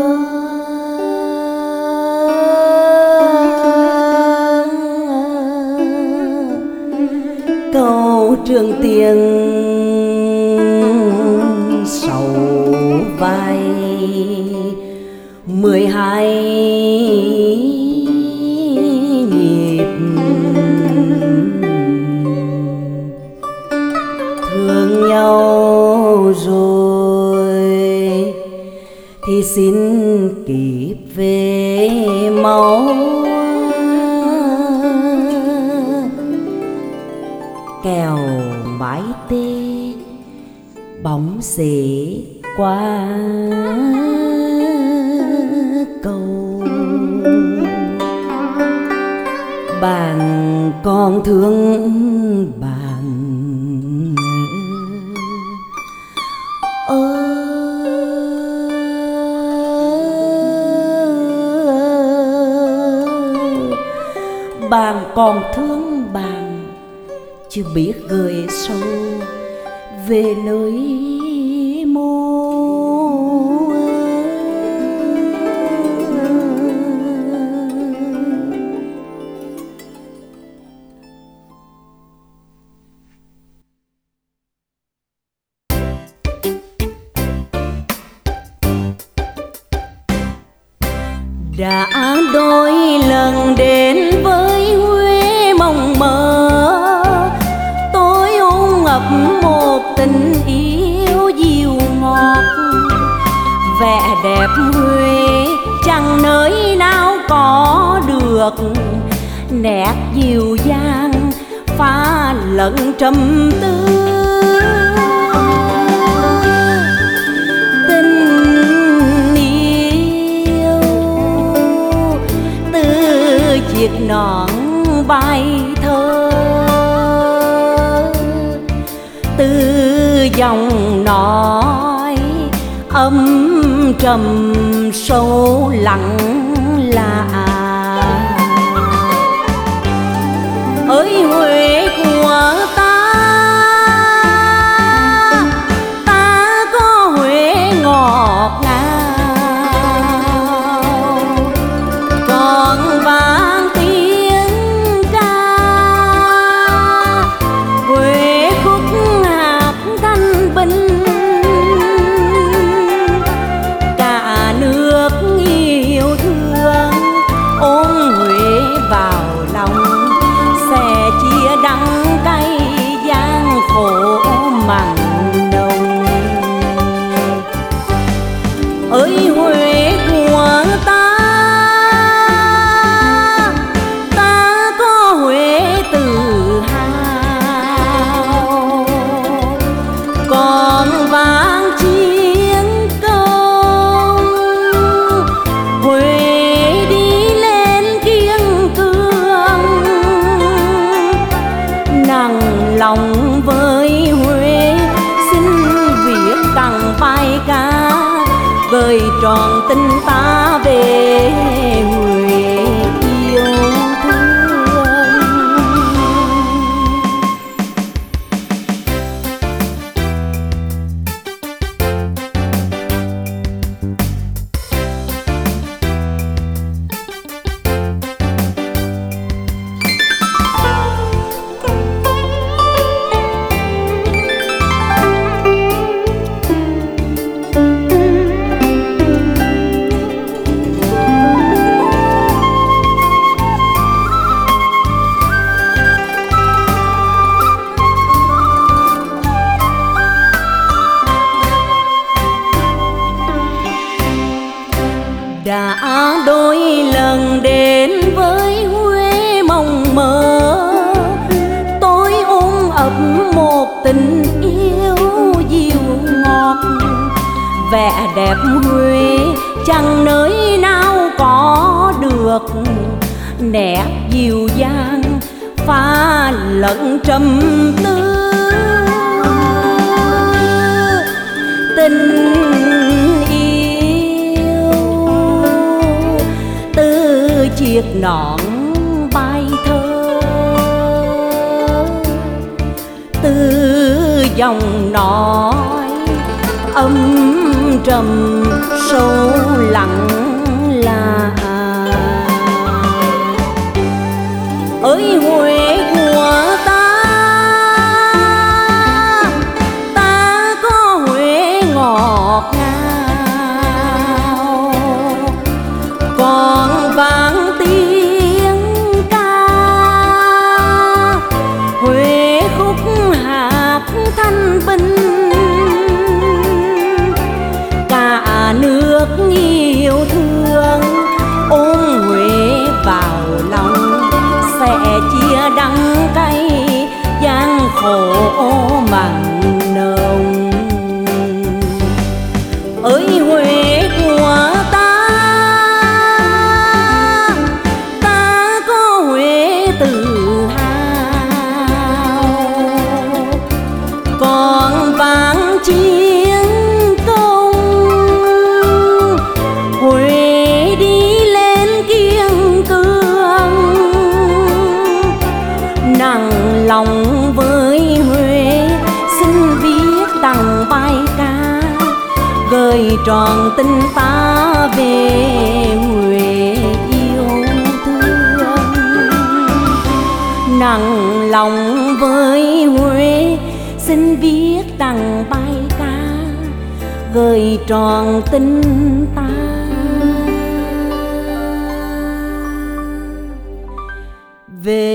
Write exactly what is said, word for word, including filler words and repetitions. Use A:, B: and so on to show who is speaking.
A: câu trường tiền sầu vai mười hai nhịp, thương nhau rồi thì xin kịp về máu, kèo mái tê bóng xế qua cầu. Bạn còn thương bạn ơ, bạn còn thương bạn chưa biết gửi sâu về nơi mô. Đã đôi lần đến với Huế mộng mơ, tôi ôm ấp một tình yêu dịu ngọt. Vẻ đẹp Huế chẳng nơi nào có được, nét dịu dàng pha lẫn trầm tư. Chiếc nón bài thơ từ dòng nói âm trầm sâu lặng lạ. Ơi Huế của ta, ta có Huế ngọt ngào, còn vang đắng cay gian khổ mặn nồng. Ơi Huế của ta, ta có Huế tự hào, còn vang chiến công. Huế đi lên kiên cường, nặng lòng với Huế xin viết tặng bài ca, gửi tròn tình ta về Huế yêu thương. Đã đôi lần đến với Huế mộng mơ, tôi ôm ấp một tình yêu dịu ngọt. Vẻ đẹp Huế chẳng nơi nào có được, nét dịu dàng pha lẫn trầm tư. Tình chiếc nón bài thơ từ dòng nói âm trầm sâu lặng khổ mặn nồng. Ơi Huế của ta, ta có Huế tự hào, còn vang chiến công Huế đi lên kiên cường. Nặng lòng với Huế xin viết tặng bài ca, gửi tròn tình ta về Huế yêu thương. Nặng lòng với Huế xin viết tặng bài ca, gửi tròn tình ta về